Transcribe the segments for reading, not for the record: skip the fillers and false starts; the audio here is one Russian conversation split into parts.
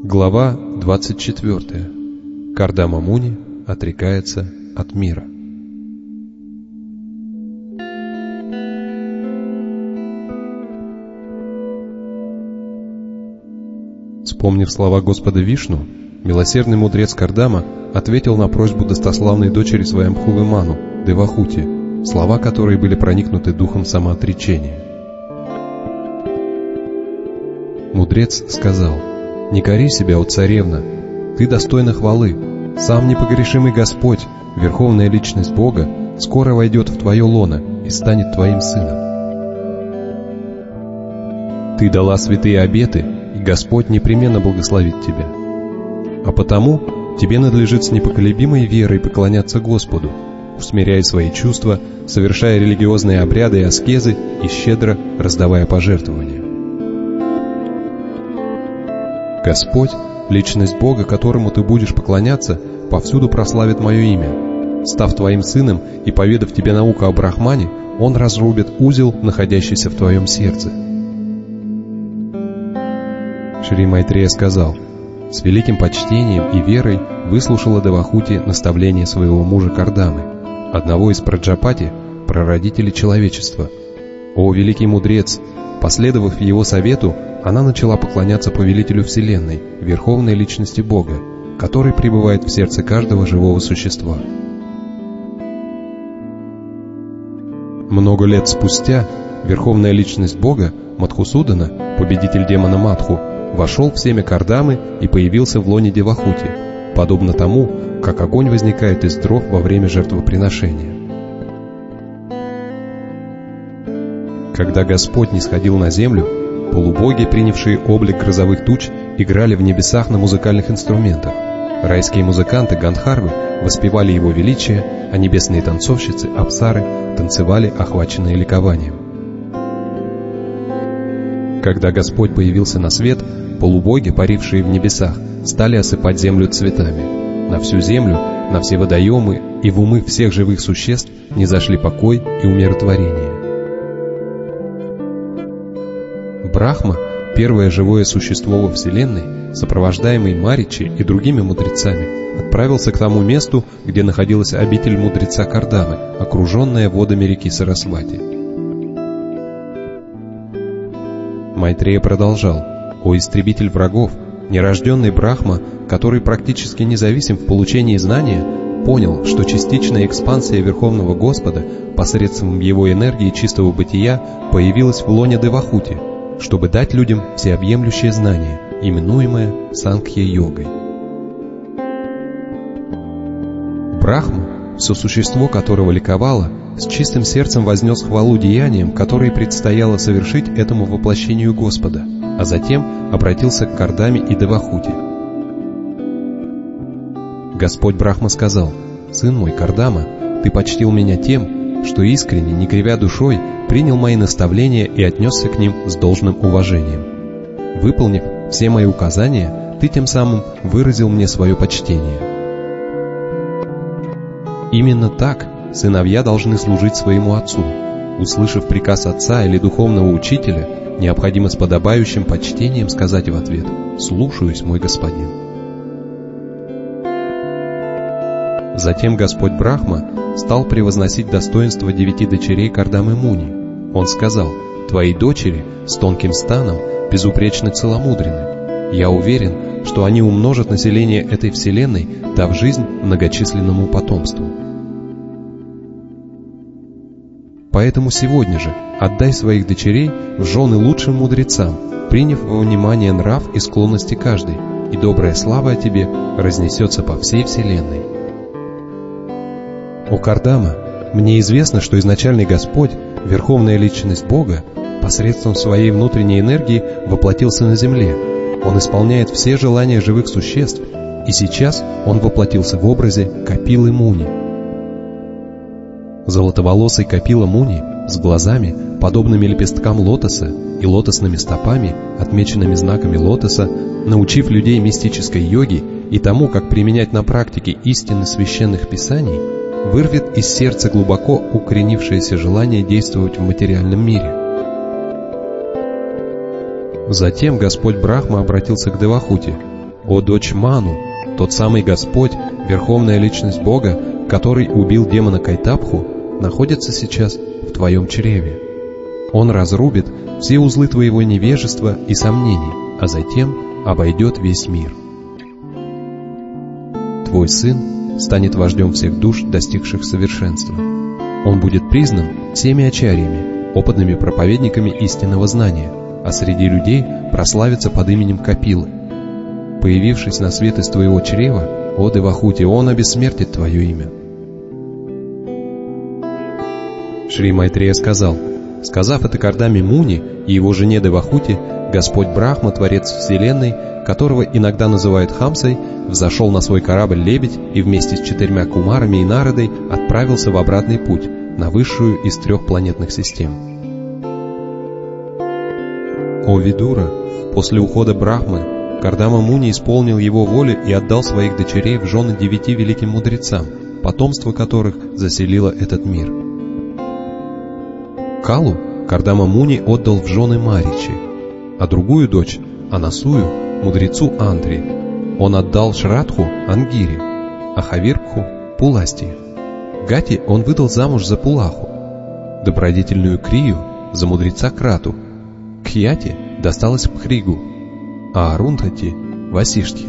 Глава 24. Кардама Муни отрекается от мира. Вспомнив слова Господа Вишну, милосердный мудрец Кардама ответил на просьбу достославной дочери Сваямбхувы Ману, Девахути, слова которой были проникнуты духом самоотречения. Мудрец сказал: «Не кори себя, о царевна, ты достойна хвалы. Сам непогрешимый Господь, Верховная Личность Бога, скоро войдет в твое лоно и станет твоим сыном. Ты дала святые обеты, и Господь непременно благословит тебя. А потому тебе надлежит с непоколебимой верой поклоняться Господу, усмиряя свои чувства, совершая религиозные обряды и аскезы и щедро раздавая пожертвования. Господь, Личность Бога, которому ты будешь поклоняться, повсюду прославит мое имя. Став твоим сыном и поведав тебе науку о Брахмане, он разрубит узел, находящийся в твоем сердце». Шри Майтрея сказал: «С великим почтением и верой выслушала Девахути наставление своего мужа Кардамы, одного из Праджапати, прародителей человечества. О великий мудрец! Последовав его совету, она начала поклоняться повелителю Вселенной, Верховной Личности Бога, который пребывает в сердце каждого живого существа. Много лет спустя Верховная Личность Бога, Мадхусудана, победитель демона Мадху, вошел в семя Кардамы и появился в лоне Девахути, подобно тому, как огонь возникает из дров во время жертвоприношения. Когда Господь нисходил на землю, полубоги, принявшие облик грозовых туч, играли в небесах на музыкальных инструментах. Райские музыканты Гандхарвы воспевали его величие, а небесные танцовщицы, апсары, танцевали, охваченные ликованием. Когда Господь появился на свет, полубоги, парившие в небесах, стали осыпать землю цветами. На всю землю, на все водоемы и в умы всех живых существ низошли покой и умиротворение. Брахма, первое живое существо во Вселенной, сопровождаемый Маричи и другими мудрецами, отправился к тому месту, где находилась обитель мудреца Кардамы, окруженная водами реки Сарасвати. Майтрея продолжал: «О истребитель врагов, нерожденный Брахма, который практически независим в получении знания, понял, что частичная экспансия Верховного Господа посредством его энергии чистого бытия появилась в лоне Девахути, чтобы дать людям всеобъемлющее знание, именуемое Санкхья-йогой. Брахма, все существо которого ликовало, с чистым сердцем вознес хвалу деяниям, которые предстояло совершить этому воплощению Господа, а затем обратился к Кардаме и Девахути. Господь Брахма сказал: «Сын мой Кардама, ты почтил меня тем, что искренне, не кривя душой, принял мои наставления и отнесся к ним с должным уважением. Выполнив все мои указания, ты тем самым выразил мне свое почтение. Именно так сыновья должны служить своему отцу. Услышав приказ отца или духовного учителя, необходимо с подобающим почтением сказать в ответ: «Слушаюсь, мой господин». Затем Господь Брахма стал превозносить достоинство 9 дочерей Кардамы Муни. Он сказал: «Твои дочери с тонким станом безупречно целомудрены. Я уверен, что они умножат население этой вселенной, дав жизнь многочисленному потомству. Поэтому сегодня же отдай своих дочерей в жены лучшим мудрецам, приняв во внимание нрав и склонности каждой, и добрая слава о тебе разнесется по всей вселенной». «О Кардама, мне известно, что изначальный Господь, Верховная Личность Бога, посредством своей внутренней энергии воплотился на земле. Он исполняет все желания живых существ, и сейчас он воплотился в образе Капилы Муни». Золотоволосый Капила Муни с глазами, подобными лепесткам лотоса, и лотосными стопами, отмеченными знаками лотоса, научив людей мистической йоге и тому, как применять на практике истины священных писаний, вырвет из сердца глубоко укоренившееся желание действовать в материальном мире. Затем Господь Брахма обратился к Девахути: «О дочь Ману, тот самый Господь, Верховная Личность Бога, который убил демона Кайтапху, находится сейчас в твоем чреве. Он разрубит все узлы твоего невежества и сомнений, а затем обойдет весь мир. Твой сын станет вождем всех душ, достигших совершенства. Он будет признан всеми ачарьями, опытными проповедниками истинного знания, а среди людей прославится под именем Капилы. Появившись на свет из твоего чрева, о Девахути, он обессмертит твое имя». Шри Майтрея сказал: сказав это Кардаме Муни и его жене Девахути, Господь Брахма, Творец Вселенной, которого иногда называют Хамсой, взошел на свой корабль «Лебедь» и вместе с 4 кумарами и Нарадой отправился в обратный путь на высшую из 3 планетных систем. О Видура, после ухода Брахмы, Кардама Муни исполнил его волю и отдал своих дочерей в жены 9 великим мудрецам, потомство которых заселило этот мир. Калу Кардама Муни отдал в жены Маричи, а другую дочь, Анасую, мудрецу Андри, он отдал Шрадху Ангире, а Хавирбху Пуласти. Гати он выдал замуж за Пулаху, добродетельную Крию за мудреца Крату, Кхьяти досталась Пхригу, а Арундхати — Васиштхи.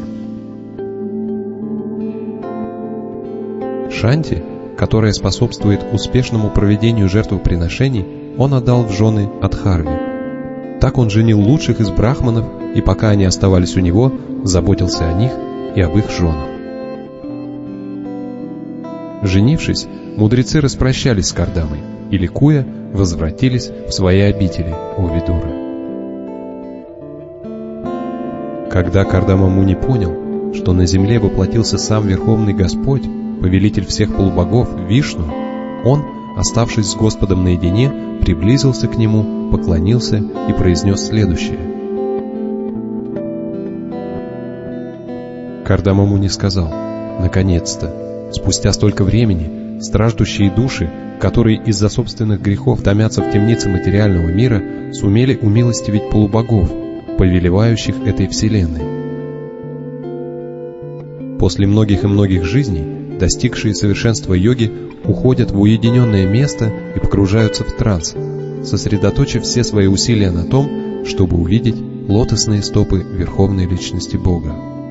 Шанти, которая способствует успешному проведению жертвоприношений, он отдал в жены Адхарви. Так он женил лучших из брахманов, и пока они оставались у него, заботился о них и об их женах. Женившись, мудрецы распрощались с Кардамой и, ликуя, возвратились в свои обители у Видура. Когда Кардама Муни понял, что на земле воплотился сам Верховный Господь, повелитель всех полубогов, Вишну, он, оставшись с Господом наедине, приблизился к нему, поклонился и произнес следующее. Кардама Муни сказал: «Наконец-то, спустя столько времени, страждущие души, которые из-за собственных грехов томятся в темнице материального мира, сумели умилостивить полубогов, повелевающих этой вселенной. После многих и многих жизней, достигшие совершенства йоги уходят в уединенное место и погружаются в транс, сосредоточив все свои усилия на том, чтобы увидеть лотосные стопы Верховной Личности Бога.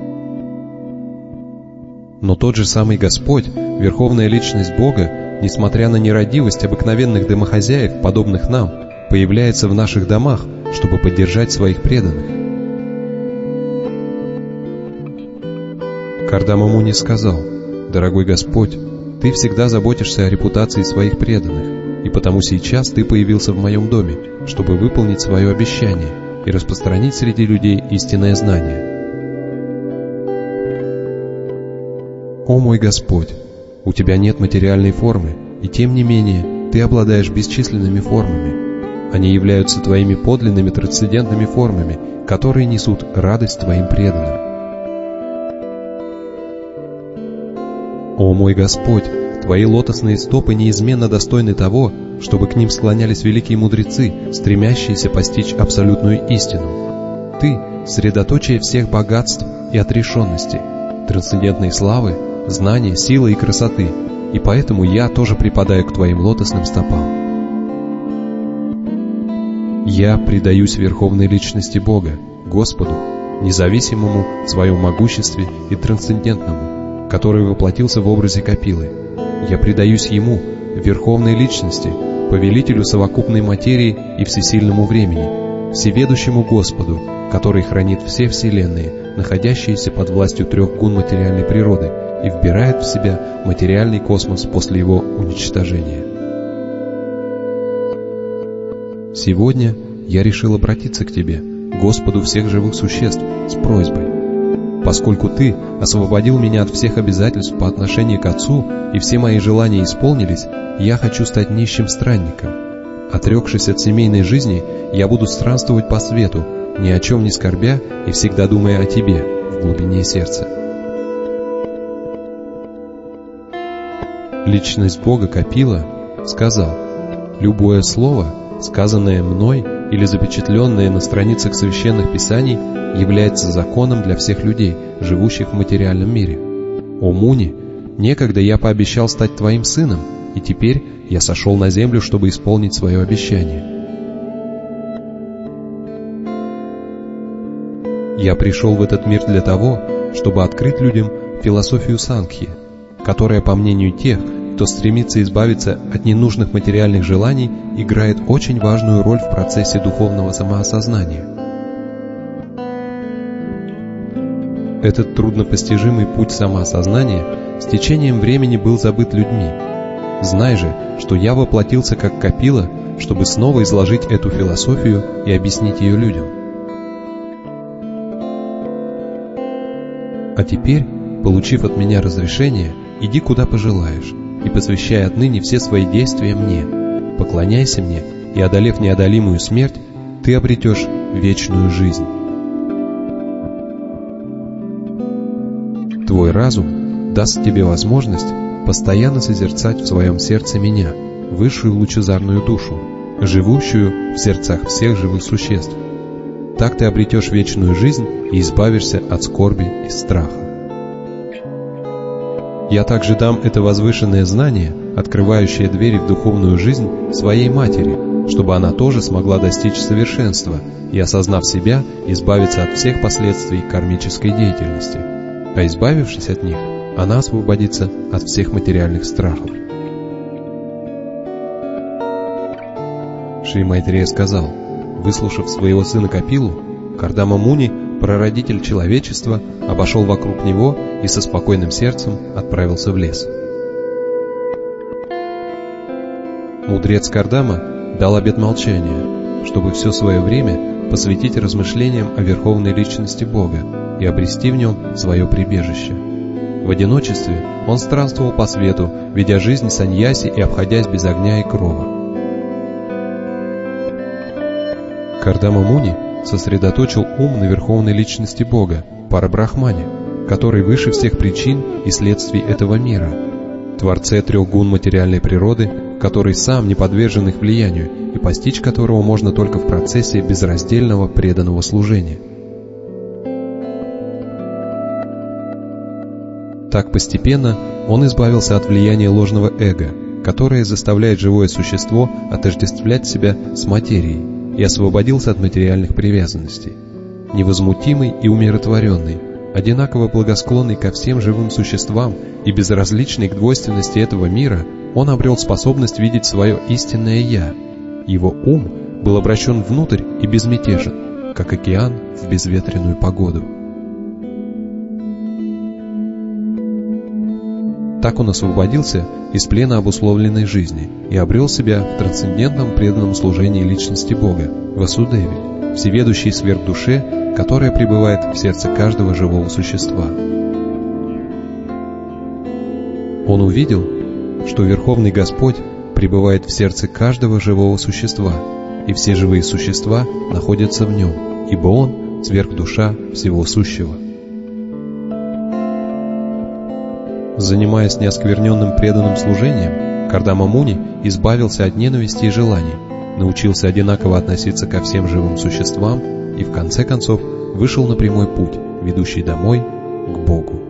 Но тот же самый Господь, Верховная Личность Бога, несмотря на нерадивость обыкновенных домохозяев, подобных нам, появляется в наших домах, чтобы поддержать своих преданных. Кардама Муни сказал: «Дорогой Господь, Ты всегда заботишься о репутации своих преданных, и потому сейчас Ты появился в моем доме, чтобы выполнить свое обещание и распространить среди людей истинное знание. О мой Господь, у Тебя нет материальной формы, и тем не менее Ты обладаешь бесчисленными формами. Они являются Твоими подлинными трансцендентными формами, которые несут радость Твоим преданным. О мой Господь, Твои лотосные стопы неизменно достойны того, чтобы к ним склонялись великие мудрецы, стремящиеся постичь абсолютную истину. Ты — средоточие всех богатств и отрешенности, трансцендентной славы, знания, силы и красоты, и поэтому я тоже припадаю к Твоим лотосным стопам. Я предаюсь Верховной Личности Бога, Господу, независимому в своем могуществе и трансцендентному, который воплотился в образе Капилы. Я предаюсь Ему, Верховной Личности, повелителю совокупной материи и всесильному времени, всеведущему Господу, который хранит все вселенные, находящиеся под властью 3 гун материальной природы, и вбирает в себя материальный космос после его уничтожения. Сегодня я решил обратиться к Тебе, Господу всех живых существ, с просьбой. Поскольку Ты освободил меня от всех обязательств по отношению к Отцу, и все мои желания исполнились, я хочу стать нищим странником. Отрекшись от семейной жизни, я буду странствовать по свету, ни о чем не скорбя и всегда думая о Тебе в глубине сердца. Личность Бога Капила сказал: «Любое слово, сказанное мной или запечатленное на страницах священных писаний, является законом для всех людей, живущих в материальном мире. О Муни, некогда я пообещал стать твоим сыном, и теперь я сошел на землю, чтобы исполнить свое обещание. Я пришел в этот мир для того, чтобы открыть людям философию Сангхи, которая, по мнению тех, кто стремится избавиться от ненужных материальных желаний, играет очень важную роль в процессе духовного самоосознания. Этот труднопостижимый путь самоосознания с течением времени был забыт людьми. Знай же, что я воплотился как Капила, чтобы снова изложить эту философию и объяснить ее людям. А теперь, получив от меня разрешение, иди куда пожелаешь, и посвящай отныне все свои действия мне. Поклоняйся мне, и, одолев неодолимую смерть, ты обретешь вечную жизнь. Твой разум даст тебе возможность постоянно созерцать в своем сердце меня, высшую лучезарную душу, живущую в сердцах всех живых существ. Так ты обретешь вечную жизнь и избавишься от скорби и страха. Я также дам это возвышенное знание, открывающее двери в духовную жизнь своей матери, чтобы она тоже смогла достичь совершенства и, осознав себя, избавиться от всех последствий кармической деятельности. А избавившись от них, она освободится от всех материальных страхов. Шри Майтрея сказал: выслушав своего сына Капилу, Кардама Муни, прародитель человечества, обошел вокруг него и со спокойным сердцем отправился в лес. Мудрец Кардама дал обет молчания, чтобы все свое время посвятить размышлениям о верховной личности Бога и обрести в нем свое прибежище. В одиночестве он странствовал по свету, ведя жизнь саньяси и обходясь без огня и крова. Кардама Муни сосредоточил ум на верховной личности Бога, Парабрахмане, который выше всех причин и следствий этого мира, Творце трех гун материальной природы, который сам не подвержен их влиянию и постичь которого можно только в процессе безраздельного преданного служения. Так постепенно он избавился от влияния ложного эго, которое заставляет живое существо отождествлять себя с материей, и освободился от материальных привязанностей. Невозмутимый и умиротворенный, одинаково благосклонный ко всем живым существам и безразличный к двойственности этого мира, он обрел способность видеть свое истинное «Я». Его ум был обращен внутрь и безмятежен, как океан в безветренную погоду. Так он освободился из плена обусловленной жизни и обрел себя в трансцендентном преданном служении личности Бога, Васудеве, всеведущей сверхдуше, которая пребывает в сердце каждого живого существа. Он увидел, что Верховный Господь пребывает в сердце каждого живого существа, и все живые существа находятся в нем, ибо Он — сверхдуша всего сущего. Занимаясь неоскверненным преданным служением, Кардама Муни избавился от ненависти и желаний, научился одинаково относиться ко всем живым существам и в конце концов вышел на прямой путь, ведущий домой к Богу.